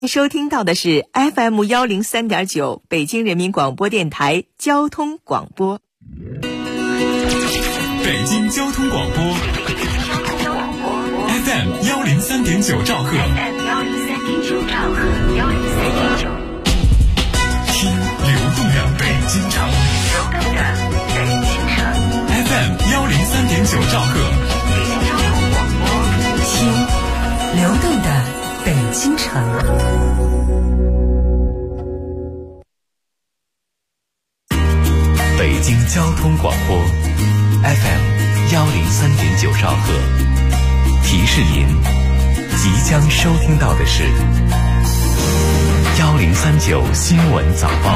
收听到的是 FM103.9 北京人民广播电台交通广播。 北京交通广播 FM103.9 兆赫，听流动的北京城FM103.9 兆赫， 听流动的北京城。 北京交通广播 FM103.9 兆赫，提示您即将收听到的是1039新闻早报。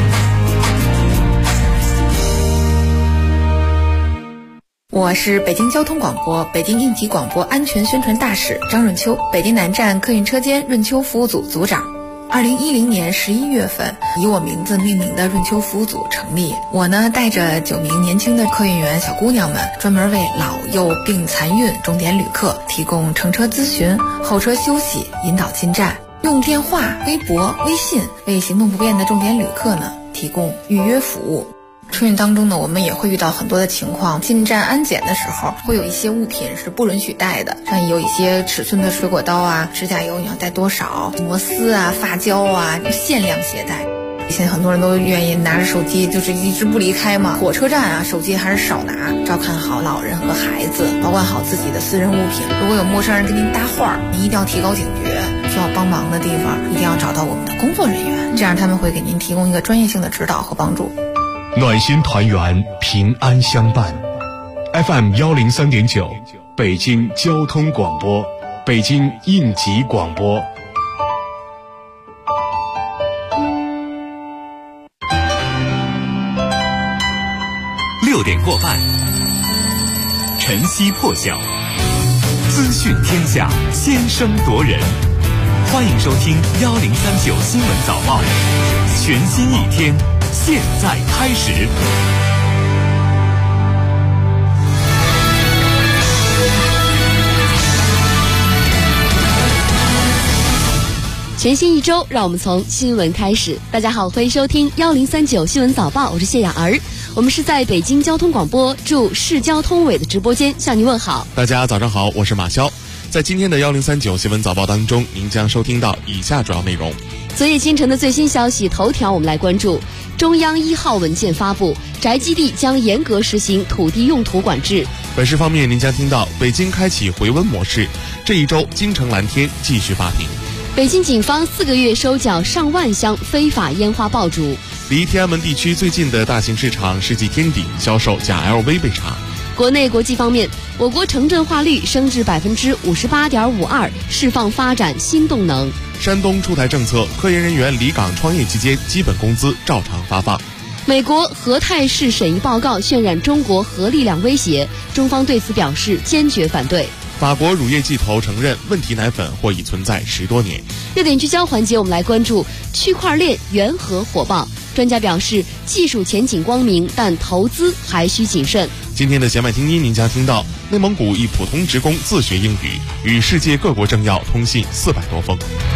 我是北京交通广播北京应急广播安全宣传大使张润秋，北京南站客运车间润秋服务组组长。2010年11月份，以我名字命名的润秋服务组成立。我呢，带着9名年轻的客运员小姑娘们，专门为老幼病残孕重点旅客提供乘车咨询、候车休息、引导进站，用电话、微博、微信为行动不便的重点旅客呢提供预约服务。春运当中呢，我们也会遇到很多的情况，进站安检的时候会有一些物品是不允许带的，像有一些尺寸的水果刀啊、指甲油你要带多少、摩丝啊、发胶啊，限量携带。现在很多人都愿意拿着手机就是一直不离开嘛，火车站啊手机还是少拿，照看好老人和孩子，保管好自己的私人物品。如果有陌生人跟您搭话，您一定要提高警觉，需要帮忙的地方一定要找到我们的工作人员，这样他们会给您提供一个专业性的指导和帮助。 暖心团圆，平安相伴。FM103.9 北京交通广播，北京应急广播。 6点过半，晨曦破晓，资讯天下，先声夺人。欢迎收听1039新闻早报，全新一天现在开始。 全新一周，让我们从新闻开始。大家好，欢迎收听1039新闻早报，我是谢雅儿。我们是在北京交通广播驻市交通委的直播间向您问好。 大家早上好，我是马潇。在今天的1039新闻早报当中，您将收听到以下主要内容。 昨夜今晨的最新消息头条，我们来关注中央1号文件发布，宅基地将严格实行土地用途管制。 本市方面，您将听到北京开启回温模式，这一周京城蓝天继续发停。 北京警方4个月收缴上万箱非法烟花爆竹。 离天安门地区最近的大型市场世纪天地销售假 LV 被查。 国内国际方面，我国城镇化率升至58.52%，释放发展新动能。 山东出台政策，科研人员离岗创业期间基本工资照常发放。 美国核态势审议报告渲染中国核力量威胁，中方对此表示坚决反对。 法国乳业巨头承认问题奶粉或已存在10多年。 热点聚焦环节，我们来关注区块链元核火爆，专家表示技术前景光明，但投资还需谨慎。 今天的弦外听音，您将听到内蒙古一普通职工自学英语，与世界各国政要通信400多封。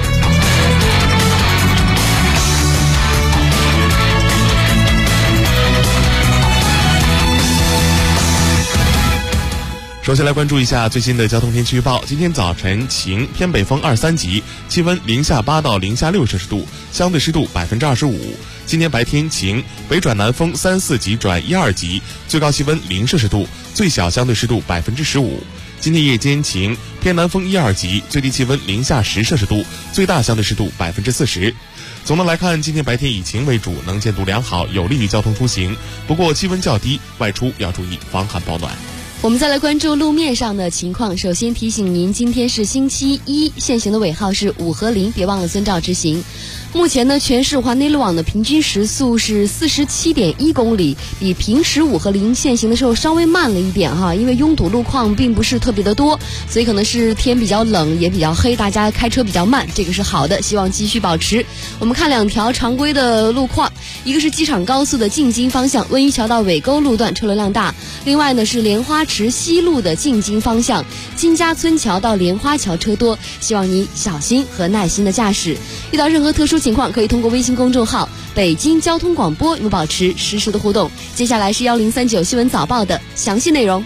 首先来关注一下最新的交通天气预报。今天早晨晴，偏北风2、3级，气温-8到-6摄氏度，相对湿度25%。今天白天晴，北转南风3、4级转1、2级，最高气温0摄氏度，最小相对湿度15%。今天夜间晴，偏南风1、2级，最低气温-10摄氏度，最大相对湿度40%。总的来看，今天白天以晴为主，能见度良好，有利于交通出行。不过气温较低，外出要注意防寒保暖。 我们再来关注路面上的情况。首先提醒您，今天是星期一，限行的尾号是5和0，别忘了遵照执行。目前呢，全市环内路网的平均时速是47.1公里，比平时5和0限行的时候稍微慢了一点哈，因为拥堵路况并不是特别的多，所以可能是天比较冷也比较黑，大家开车比较慢，这个是好的，希望继续保持。我们看2条常规的路况，一个是机场高速的进京方向温榆桥到尾沟路段车流量大，另外呢是莲花池西路的进京方向，金家村桥到莲花桥车多，希望你小心和耐心的驾驶。遇到任何特殊情况，可以通过微信公众号北京交通广播与我保持实时的互动。接下来是1039新闻早报的详细内容。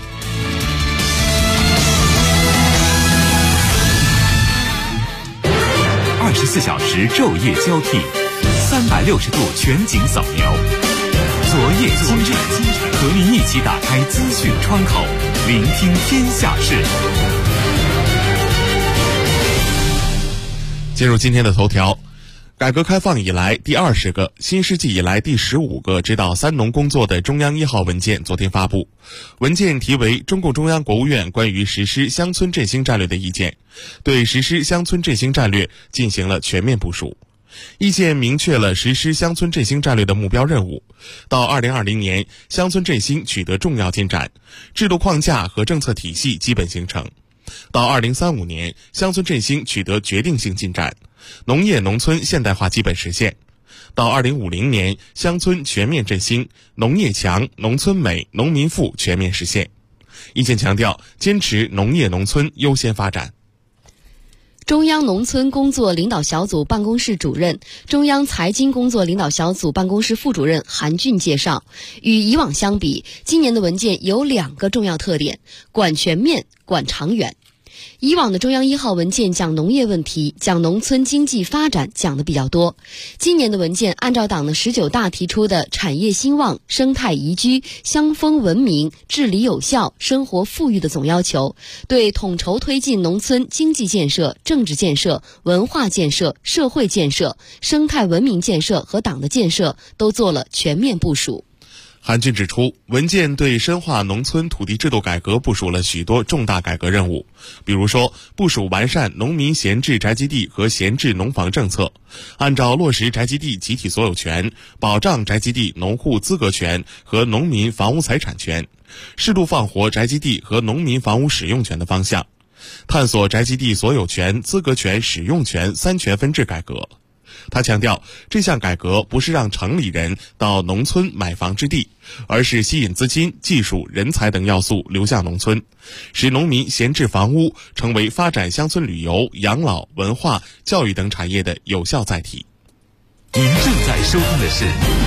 24小时昼夜交替，360度全景扫描，昨夜今晨，和您一起打开资讯窗口，聆听天下事。 进入今天的头条。改革开放以来第20个、新世纪以来第15个指导三农工作的中央1号文件昨天发布。文件题为《中共中央国务院关于实施乡村振兴战略的意见》，对实施乡村振兴战略进行了全面部署。意见明确了实施乡村振兴战略的目标任务，到2020年，乡村振兴取得重要进展，制度框架和政策体系基本形成。到2035年，乡村振兴取得决定性进展，农业农村现代化基本实现。到2050年，乡村全面振兴，农业强、农村美、农民富全面实现。意见强调，坚持农业农村优先发展。 中央农村工作领导小组办公室主任、中央财经工作领导小组办公室副主任韩俊介绍，与以往相比，今年的文件有2个重要特点：管全面、管长远。以往的中央1号文件讲农业问题、讲农村经济发展讲的比较多，今年的文件按照党的19大提出的产业兴旺、生态宜居、乡风文明、治理有效、生活富裕的总要求，对统筹推进农村经济建设、政治建设、文化建设、社会建设、生态文明建设和党的建设都做了全面部署。 韩俊指出，文件对深化农村土地制度改革部署了许多重大改革任务，比如说部署完善农民闲置宅基地和闲置农房政策，按照落实宅基地集体所有权、保障宅基地农户资格权和农民房屋财产权，适度放活宅基地和农民房屋使用权的方向，探索宅基地所有权、资格权、使用权3权分制改革。他强调，这项改革不是让城里人到农村买房置地，而是吸引资金、技术、人才等要素流向农村，使农民闲置房屋成为发展乡村旅游、养老、文化、教育等产业的有效载体。 您正在收听的是1039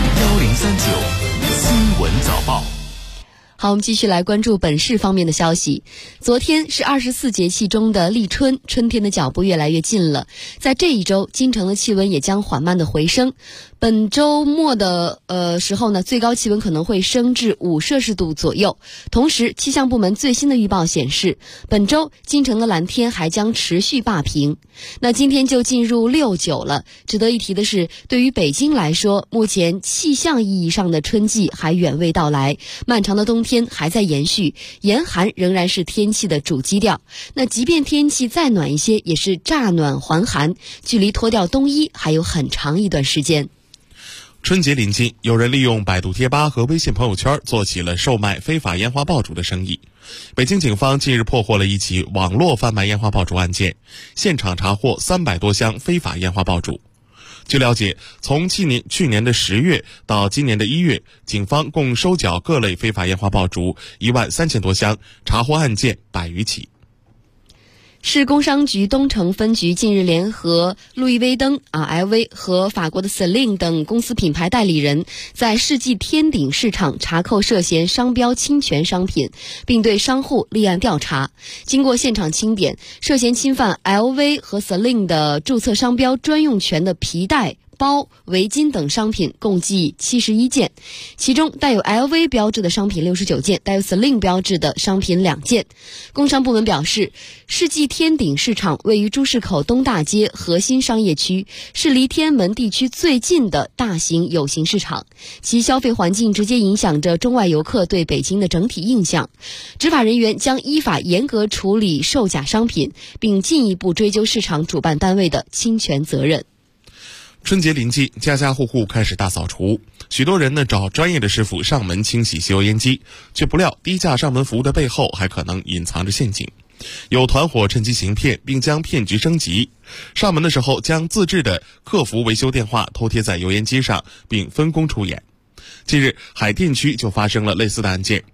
新闻早报。 好，我们继续来关注本市方面的消息。昨天是24节气中的立春，春天的脚步越来越近了。在这一周，京城的气温也将缓慢的回升。本周末的时候呢，最高气温可能会升至5摄氏度左右。同时，气象部门最新的预报显示，本周京城的蓝天还将持续霸屏。那今天就进入6、9了。值得一提的是，对于北京来说，目前气象意义上的春季还远未到来，漫长的冬天还在延续，严寒仍然是天气的主基调。那即便天气再暖一些，也是乍暖还寒，距离脱掉冬衣还有很长一段时间。 春节临近，有人利用百度贴吧和微信朋友圈做起了售卖非法烟花爆竹的生意。北京警方近日破获了一起网络贩卖烟花爆竹案件，现场查获300多箱非法烟花爆竹。据了解，从去年的10月到今年的1月，警方共收缴各类非法烟花爆竹13000多箱，查获案件100余起。 市工商局东城分局近日联合路易威登、LV 和法国的 Celine 等公司品牌代理人，在世纪天鼎市场查扣涉嫌商标侵权商品，并对商户立案调查。经过现场清点，涉嫌侵犯 LV 和 Celine 的注册商标专用权的皮带、包、围巾等商品共计71件，其中带有 LV 标志的商品69件，带有 Celine 标志的商品2件。工商部门表示，世纪天鼎市场位于朱市口东大街核心商业区，是离天安门地区最近的大型有形市场，其消费环境直接影响着中外游客对北京的整体印象。执法人员将依法严格处理售假商品，并进一步追究市场主办单位的侵权责任。 春节临近，家家户户开始大扫除，许多人呢找专业的师傅上门清洗吸油烟机，却不料低价上门服务的背后还可能隐藏着陷阱。有团伙趁机行骗，并将骗局升级。上门的时候将自制的客服维修电话偷贴在油烟机上，并分工出演。近日，海淀区就发生了类似的案件。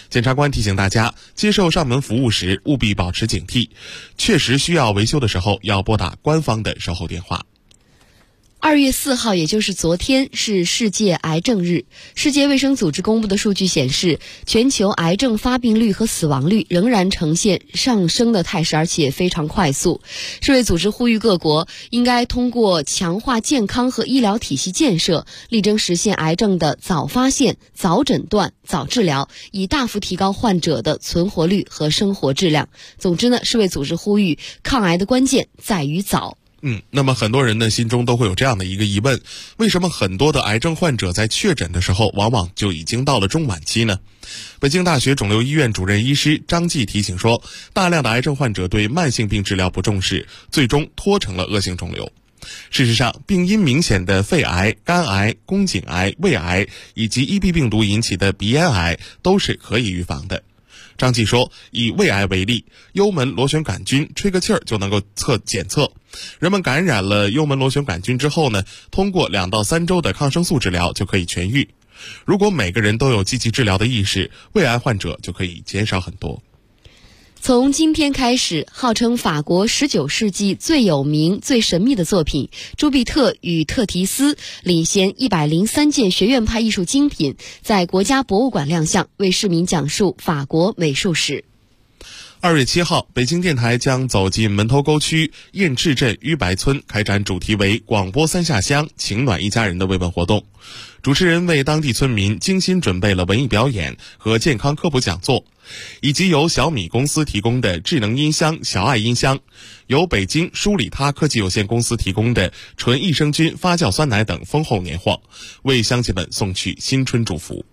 检察官提醒大家，接受上门服务时务必保持警惕，确实需要维修的时候要拨打官方的售后电话。 2月4号，也就是昨天，是世界癌症日。世界卫生组织公布的数据显示，全球癌症发病率和死亡率仍然呈现上升的态势，而且非常快速。世卫组织呼吁各国应该通过强化健康和医疗体系建设，力争实现癌症的早发现、早诊断、早治疗，以大幅提高患者的存活率和生活质量。总之呢，世卫组织呼吁，抗癌的关键在于早。 那么很多人呢心中都会有这样的一个疑问，为什么很多的癌症患者在确诊的时候往往就已经到了中晚期呢？北京大学肿瘤医院主任医师张继提醒说，大量的癌症患者对慢性病治疗不重视，最终拖成了恶性肿瘤。事实上，病因明显的肺癌、肝癌、宫颈癌、胃癌以及EB病毒引起的鼻咽癌都是可以预防的。张继说，以胃癌为例，幽门螺旋杆菌吹个气儿就能够检测。人们感染了幽门螺旋杆菌之后呢，通过2到3周的抗生素治疗就可以痊愈。如果每个人都有积极治疗的意识，胃癌患者就可以减少很多。 从今天开始，号称法国19世纪最有名、最神秘的作品《朱庇特与特提斯》领衔103件学院派艺术精品，在国家博物馆亮相，为市民讲述法国美术史。 2月7号，北京电台将走进门头沟区雁翅镇于白村，开展主题为广播3下乡，情暖一家人的慰问活动。主持人为当地村民精心准备了文艺表演和健康科普讲座，以及由小米公司提供的智能音箱小爱音箱，由北京舒里他科技有限公司提供的纯益生菌发酵酸奶等丰厚年货，为乡亲们送去新春祝福。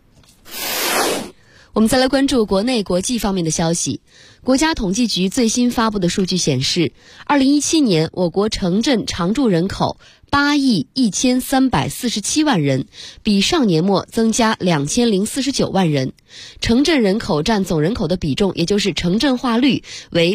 我们再来关注国内国际方面的消息。国家统计局最新发布的数据显示，2017年我国城镇常住人口8亿1347万人，比上年末增加2049万人。城镇人口占总人口的比重，也就是城镇化率为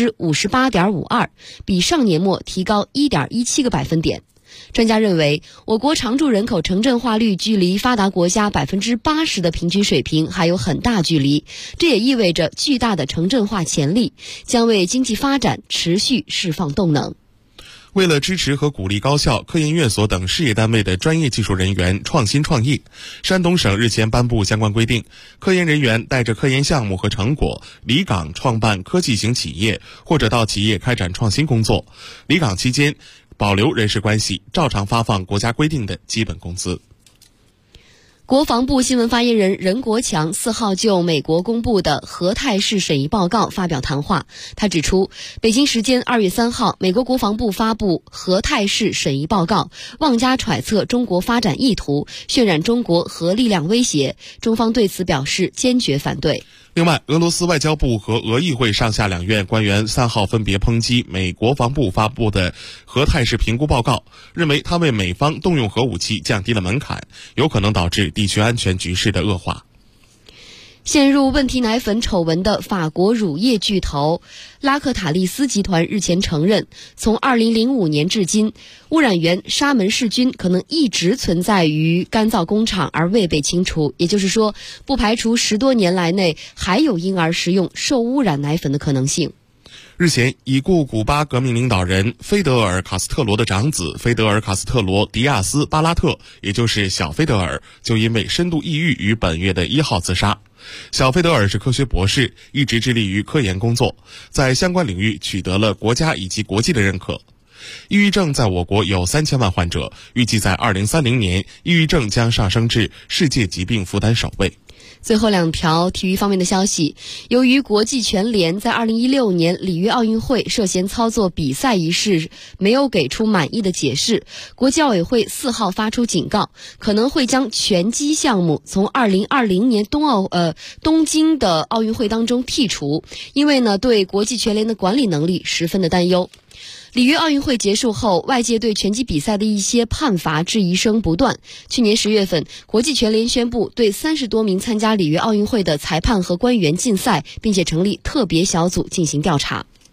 58.52%，比上年末提高1.17个百分点。专家认为，我国常住人口城镇化率距离发达国家80%的平均水平还有很大距离，这也意味着巨大的城镇化潜力，将为经济发展持续释放动能。 为了支持和鼓励高校、科研院所等事业单位的专业技术人员创新创业，山东省日前颁布相关规定，科研人员带着科研项目和成果离岗创办科技型企业，或者到企业开展创新工作。离岗期间保留人事关系，照常发放国家规定的基本工资。 国防部新闻发言人任国强4号就美国公布的核态势审议报告发表谈话。他指出，北京时间2月3号，美国国防部发布核态势审议报告，妄加揣测中国发展意图，渲染中国核力量威胁，中方对此表示坚决反对。 另外，俄罗斯外交部和俄议会上下两院官员3号分别抨击美国防部发布的核态势评估报告，认为它为美方动用核武器降低了门槛，有可能导致地区安全局势的恶化。 陷入问题奶粉丑闻的法国乳业巨头拉克塔利斯集团日前承认，从2005年至今，污染源沙门氏菌可能一直存在于干燥工厂而未被清除，也就是说，不排除10多年来内还有婴儿食用受污染奶粉的可能性。 日前，已故古巴革命领导人菲德尔·卡斯特罗的长子菲德尔·卡斯特罗·迪亚斯·巴拉特，也就是小菲德尔，就因为深度抑郁于本月的1号自杀。小菲德尔是科学博士，一直致力于科研工作，在相关领域取得了国家以及国际的认可。抑郁症在我国有3000万患者，预计在2030年，抑郁症将上升至世界疾病负担首位。 最后2条体育方面的消息，由于国际拳联在2016年里约奥运会涉嫌操作比赛一事没有给出满意的解释，国际奥委会4号发出警告，可能会将拳击项目从2020年东京的奥运会当中剔除，因为呢对国际拳联的管理能力十分的担忧。里约奥运会结束后，外界对拳击比赛的一些判罚质疑声不断。去年10月份，国际拳联宣布对30多名参加里约奥运会的裁判和官员禁赛，并且成立特别小组进行调查。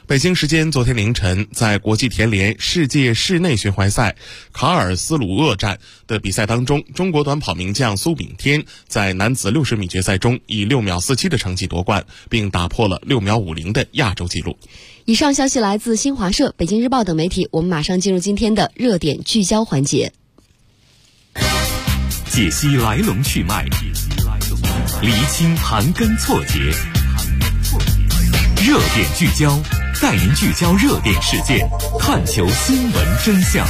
北京时间昨天凌晨，在国际田联世界室内巡回赛卡尔斯鲁厄站的比赛当中，中国短跑名将苏炳添在男子60米决赛中以6秒47的成绩夺冠，并打破了6秒50的亚洲纪录。 以上消息来自新华社、北京日报等媒体。我们马上进入今天的热点聚焦环节， 解析来龙去脉，厘清盘根错节，热点聚焦，带您聚焦热点事件，探求新闻真相。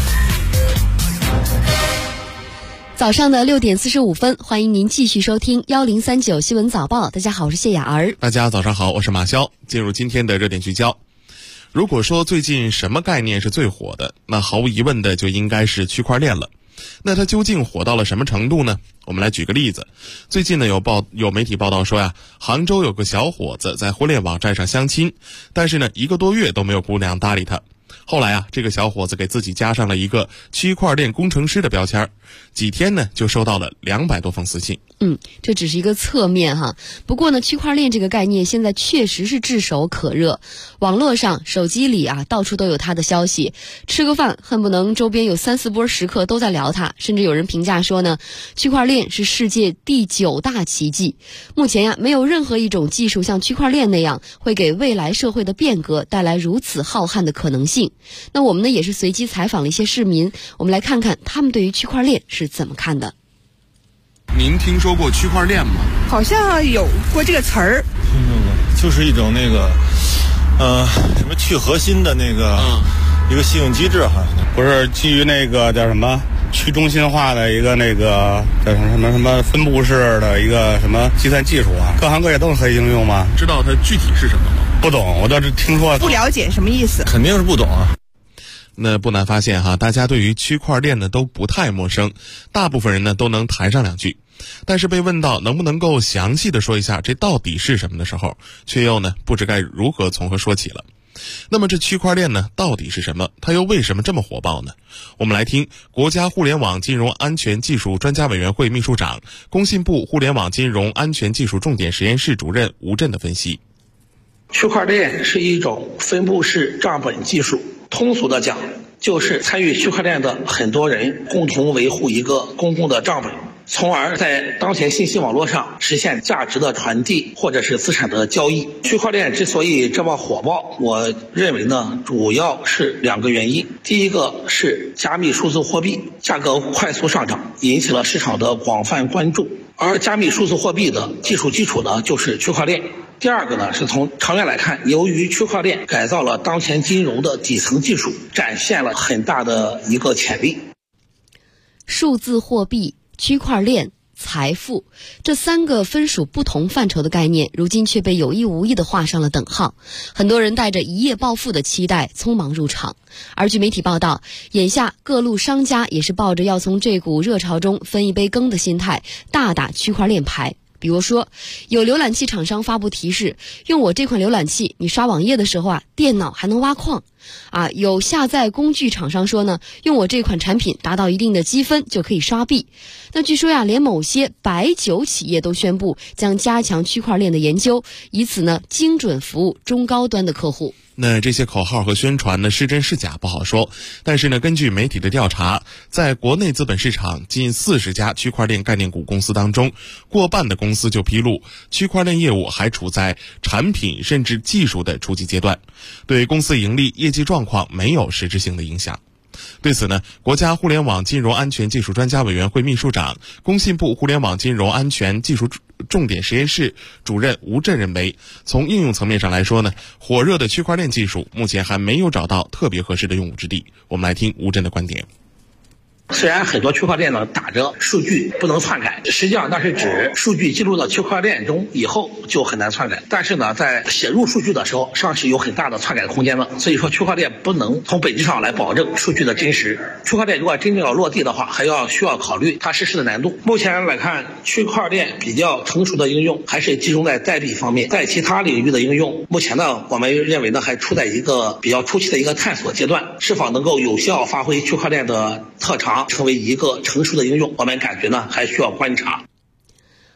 早上的6点45分，欢迎您继续收听1039新闻早报。大家好，我是谢雅儿。 大家早上好，我是马潇。进入今天的热点聚焦。如果说最近什么概念是最火的，那毫无疑问的就应该是区块链了。那它究竟火到了什么程度呢？我们来举个例子。最近呢有媒体报道说杭州有个小伙子在婚恋网站上相亲，但是呢1个多月都没有姑娘搭理他。后来这个小伙子给自己加上了一个区块链工程师的标签，几天呢就收到了200多封私信。 这只是一个侧面哈。不过呢，区块链这个概念现在确实是炙手可热，网络上、手机里到处都有它的消息。吃个饭，恨不能周边有3-4波食客都在聊它，甚至有人评价说呢，区块链是世界第9大奇迹。目前没有任何一种技术像区块链那样会给未来社会的变革带来如此浩瀚的可能性。那我们呢也是随机采访了一些市民，我们来看看他们对于区块链是怎么看的。 您听说过区块链吗？ 好像有过这个词儿。 听说过，就是一种那个什么去核心的那个一个信用机制，好像不是基于那个叫什么去中心化的一个那个叫什么分布式的一个什么计算技术各行各业都可以应用吗？ 知道它具体是什么吗？ 不懂，我倒是听说。 不了解什么意思？ 肯定是不懂啊。 那不难发现大家对于区块链呢都不太陌生，大部分人呢都能谈上2句。但是被问到能不能够详细的说一下这到底是什么的时候，却又呢不知该如何从何说起了。那么这区块链呢到底是什么？它又为什么这么火爆呢？我们来听国家互联网金融安全技术专家委员会秘书长、工信部互联网金融安全技术重点实验室主任吴震的分析。 区块链是一种分布式账本技术，通俗的讲，就是参与区块链的很多人共同维护一个公共的账本，从而在当前信息网络上实现价值的传递或者是资产的交易。区块链之所以这么火爆，我认为呢，主要是2个原因。第一个是加密数字货币价格快速上涨，引起了市场的广泛关注，而加密数字货币的技术基础呢，就是区块链。第二个呢，是从长远来看，由于区块链改造了当前金融的底层技术，展现了很大的一个潜力。 数字货币、区块链、财富，这3个分属不同范畴的概念，如今却被有意无意地画上了等号。很多人带着一夜暴富的期待匆忙入场，而据媒体报道，眼下各路商家也是抱着要从这股热潮中分一杯羹的心态，大打区块链牌。比如说，有浏览器厂商发布提示，用我这款浏览器，你刷网页的时候电脑还能挖矿。有下载工具厂商说呢，用我这款产品达到一定的积分就可以刷币。那据说连某些白酒企业都宣布将加强区块链的研究，以此呢精准服务中高端的客户。 那这些口号和宣传呢是真是假不好说，但是呢根据媒体的调查，在国内资本市场近40家区块链概念股公司当中，过半的公司就披露区块链业务还处在产品甚至技术的初级阶段，对公司盈利业绩状况没有实质性的影响。对此呢，国家互联网金融安全技术专家委员会秘书长、工信部互联网金融安全技术重点实验室主任吴震认为，从应用层面上来说呢，火热的区块链技术目前还没有找到特别合适的用武之地。我们来听吴震的观点。 虽然很多区块链呢打着数据不能篡改，实际上那是指数据记录到区块链中以后就很难篡改，但是呢在写入数据的时候尚是有很大的篡改的空间的。所以说区块链不能从本质上来保证数据的真实。区块链如果真正要落地的话，还需要考虑它实施的难度。目前来看，区块链比较成熟的应用还是集中在代币方面，在其他领域的应用目前呢，我们认为呢还处在一个比较初期的一个探索阶段，是否能够有效发挥区块链的特长，成为一个成熟的应用，我们感觉呢还需要观察。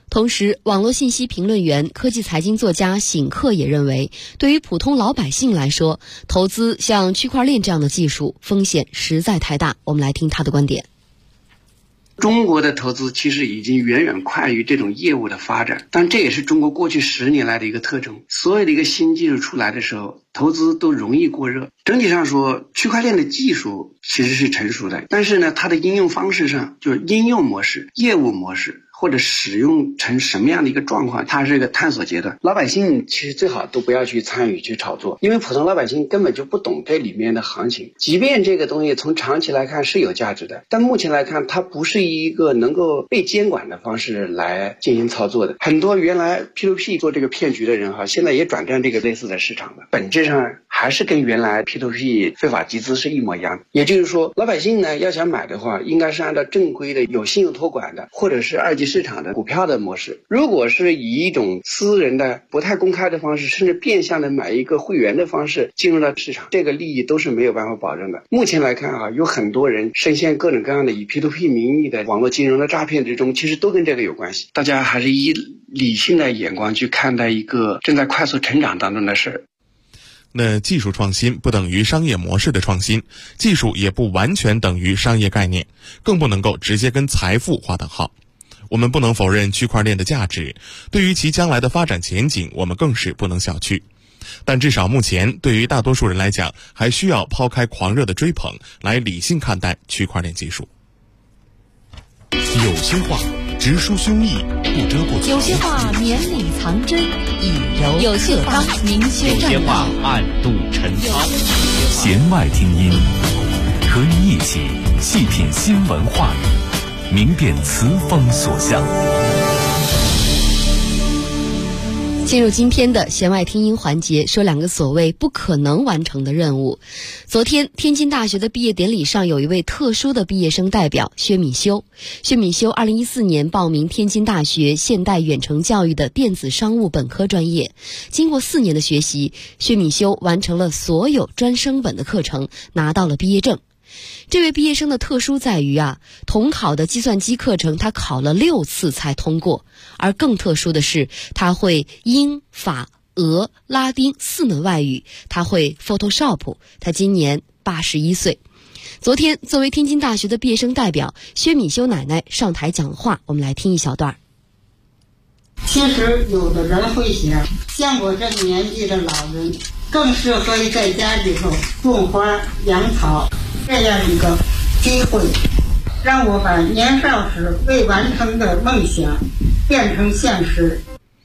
同时，网络信息评论员、科技财经作家醒克也认为，对于普通老百姓来说，投资像区块链这样的技术风险实在太大。我们来听他的观点。 中国的投资其实已经远远快于这种业务的发展，但这也是中国过去10年来的一个特征。所有的一个新技术出来的时候，投资都容易过热。整体上说，区块链的技术其实是成熟的，但是呢，它的应用方式上，就是应用模式、业务模式，或者使用成什么样的一个状况，它是一个探索阶段。老百姓其实最好都不要去参与去炒作，因为普通老百姓根本就不懂这里面的行情。即便这个东西从长期来看是有价值的，但目前来看，它不是一个能够被监管的方式来进行操作的。很多原来 P2P 做这个骗局的人现在也转战这个类似的市场了，本质上还是跟原来 P2P 非法集资是一模一样的。也就是说，老百姓呢要想买的话，应该是按照正规的有信用托管的，或者是二级市场的股票的模式。如果是以一种私人的不太公开的方式，甚至变相的买一个会员的方式进入到市场，这个利益都是没有办法保证的。目前来看有很多人深陷各种各样的以 P2P 名义的网络金融的诈骗之中，其实都跟这个有关系。大家还是以理性的眼光去看待一个正在快速成长当中的事儿。 那技术创新不等于商业模式的创新，技术也不完全等于商业概念，更不能够直接跟财富划等号。我们不能否认区块链的价值，对于其将来的发展前景，我们更是不能小觑。但至少目前，对于大多数人来讲，还需要抛开狂热的追捧，来理性看待区块链技术。 有些话直抒胸臆，不遮不藏； 有些话绵里藏针，以柔有些话明修有些话暗度陈仓。弦外听音，和你一起细品新闻话语，明辨词风所向。 进入今天的弦外听音环节，说2个所谓不可能完成的任务。昨天，天津大学的毕业典礼上，有一位特殊的毕业生代表薛敏修。薛敏修2014年报名天津大学现代远程教育的电子商务本科专业，经过4年的学习，薛敏修完成了所有专升本的课程，拿到了毕业证。这位毕业生的特殊在于统考的计算机课程他考了6次才通过，而更特殊的是他会英、法、俄、拉丁4门外语，他会 Photoshop， 他今年81岁。昨天作为天津大学的毕业生代表，薛敏修奶奶上台讲话，我们来听一小段。 其实有的人会想，像我这年纪的老人更适合于在家里头种花养草，这样一个机会让我把年少时未完成的梦想变成现实。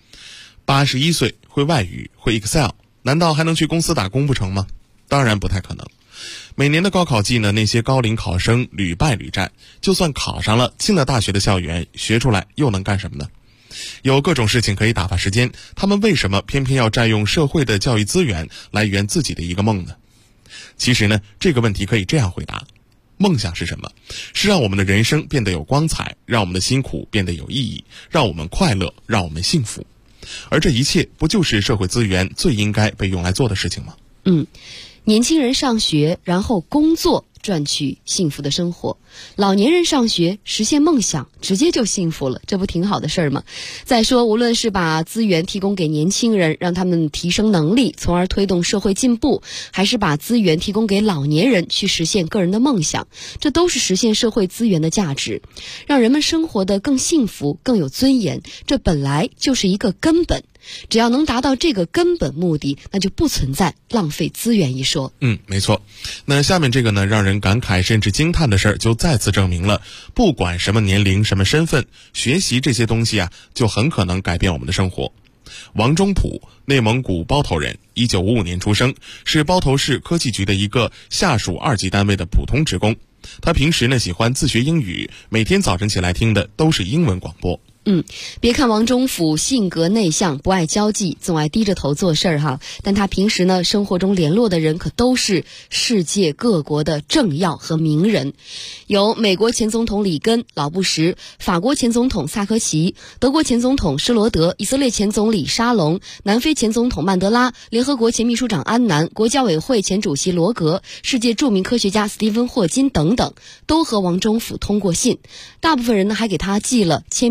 81岁，会外语，会 Excel， 难道还能去公司打工不成吗？当然不太可能。每年的高考季呢，那些高龄考生屡败屡战，就算考上了进了大学的校园，学出来又能干什么呢？有各种事情可以打发时间，他们为什么偏偏要占用社会的教育资源来圆自己的一个梦呢？其实呢，这个问题可以这样回答：梦想是什么？是让我们的人生变得有光彩，让我们的辛苦变得有意义，让我们快乐，让我们幸福。而这一切不就是社会资源最应该被用来做的事情吗？ 年轻人上学，然后工作，赚取幸福的生活；老年人上学，实现梦想，直接就幸福了，这不挺好的事儿吗？再说，无论是把资源提供给年轻人，让他们提升能力，从而推动社会进步，还是把资源提供给老年人，去实现个人的梦想，这都是实现社会资源的价值，让人们生活得更幸福、更有尊严，这本来就是一个根本。只要能达到这个根本目的，那就不存在浪费资源一说。 没错。那下面这个呢，让人感慨甚至惊叹的事儿，就再次证明了，不管什么年龄、什么身份，学习这些东西就很可能改变我们的生活。王忠普，内蒙古包头人，1955年出生，是包头市科技局的一个下属2级单位的普通职工。他平时呢喜欢自学英语，每天早晨起来听的都是英文广播。 别看王忠甫性格内向，不爱交际，总爱低着头做事儿但他平时呢，生活中联络的人可都是世界各国的政要和名人，有美国前总统里根、老布什，法国前总统萨科齐，德国前总统施罗德，以色列前总理沙龙，南非前总统曼德拉，联合国前秘书长安南，国教委会前主席罗格，世界著名科学家斯蒂芬霍金等等，都和王忠甫通过信。大部分人呢还给他寄了签名照片。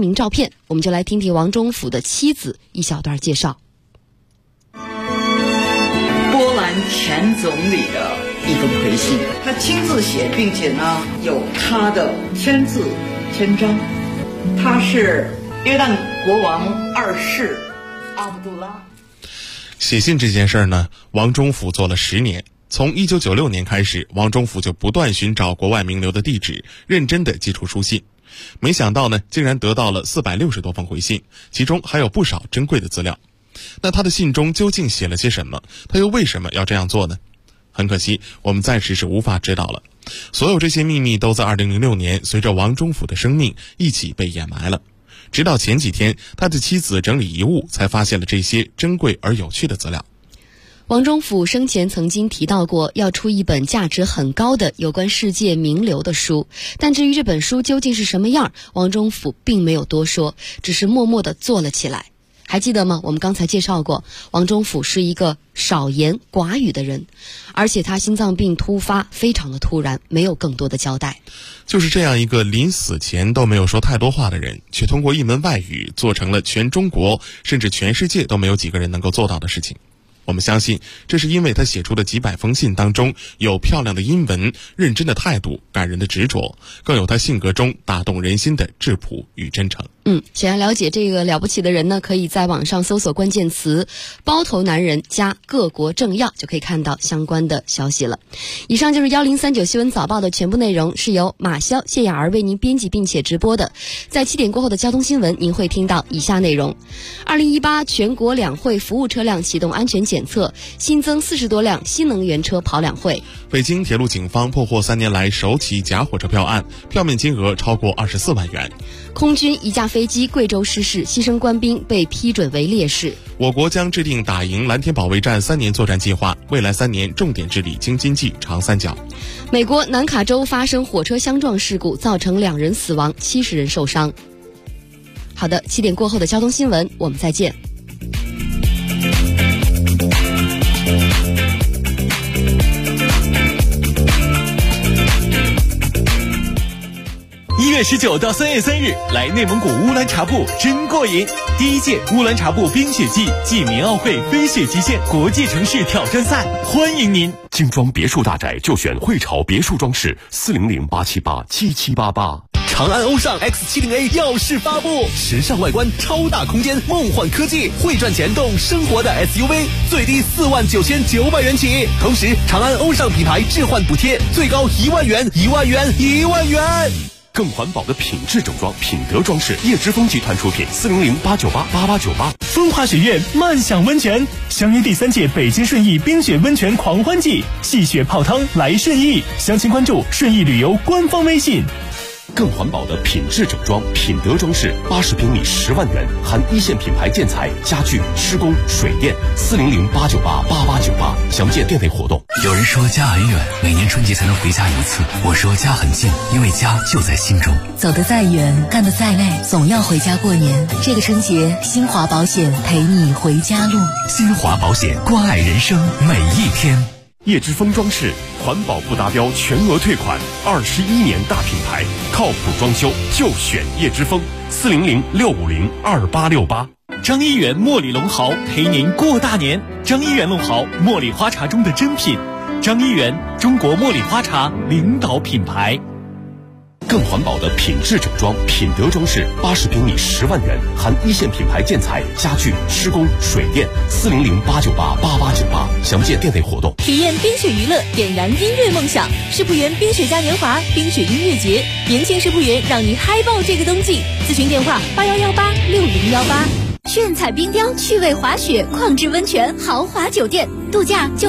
片，我们就来听听王忠甫的妻子一小段介绍。 波兰前总理的一封回信，他亲自写，并且呢有他的签字签章。他是约旦国王2世阿卜杜拉。 写信这件事呢，王忠甫做了10年。从1996年开始，王忠甫就不断寻找国外名流的地址，认真地寄出书信。没想到呢，竟然得到了460多封回信，其中还有不少珍贵的资料。那他的信中究竟写了些什么？他又为什么要这样做呢？很可惜，我们暂时是无法知道了。所有这些秘密都在2006年随着王忠甫的生命一起被掩埋了。直到前几天，他的妻子整理遗物，才发现了这些珍贵而有趣的资料。 王忠甫生前曾经提到过要出一本价值很高的有关世界名流的书，但至于这本书究竟是什么样，王忠甫并没有多说，只是默默地做了起来。还记得吗？我们刚才介绍过，王忠甫是一个少言寡语的人，而且他心脏病突发非常的突然，没有更多的交代。 就是这样一个临死前都没有说太多话的人，却通过一门外语做成了全中国甚至全世界都没有几个人能够做到的事情。我们相信，这是因为他写出的几百封信当中有漂亮的英文、认真的态度、感人的执着，更有他性格中打动人心的质朴与真诚。 想要了解这个了不起的人呢，可以在网上搜索关键词包头男人加各国政要，就可以看到相关的消息了。以上就是1039新闻早报的全部内容，是由马潇、谢雅儿为您编辑并且直播的。在7点过后的交通新闻，您会听到以下内容：2018全国两会服务车辆启动安全检测，新增40多辆新能源车跑两会。 北京铁路警方破获3年来首起假火车票案，票面金额超过24万元。 空军一架飞机贵州失事，牺牲官兵被批准为烈士。 我国将制定打赢蓝天保卫战3年作战计划，未来3年重点治理京津冀长三角。 美国南卡州发生火车相撞事故，造成2人死亡，70人受伤。好的，7点过后的交通新闻，我们再见。 1月19到3月3日，来内蒙古乌兰察布真过瘾！第1届乌兰察布冰雪季暨民奥会飞雪极限国际城市挑战赛，欢迎您！ 精装别墅大宅就选汇潮别墅装饰，400-878-7788。 长安欧尚 X70A 耀世发布，时尚外观，超大空间，梦幻科技，会赚钱动生活的 SUV， 最低49900元起。同时，长安欧尚品牌置换补贴最高1万元，1万元，1万元。 更环保的品质整装，品德装饰，叶之峰集团出品，400-898-8898。 风华雪苑慢享温泉，相约第3届北京顺义冰雪温泉狂欢季，戏雪泡汤来顺义，详情关注顺义旅游官方微信。 更环保的品质整装，品德装饰，80平米10万元，含1线品牌建材、家具、施工、水电，400-898-8898。详见店内活动。 有人说家很远，每年春节才能回家1次。我说家很近，因为家就在心中。 走得再远，干得再累，总要回家过年。这个春节，新华保险陪你回家路。 新华保险，关爱人生每一天。 叶之峰装饰，环保不达标全额退款，21年大品牌，靠谱装修就选叶之峰，400-650-2868。 张一元茉莉龙毫陪您过大年。张一元龙毫，茉莉花茶中的珍品。张一元，中国茉莉花茶领导品牌。 更环保的品质整装，品德装饰，80平米10万元，含1线品牌建材、家具、施工、水电，400-898-8898。详见店内活动。 体验冰雪娱乐，点燃音乐梦想。世仆园冰雪嘉年华冰雪音乐节，年轻世仆园让你嗨爆这个冬季。咨询电话81186018。 炫彩冰雕，趣味滑雪，旷智温泉，豪华酒店，度假就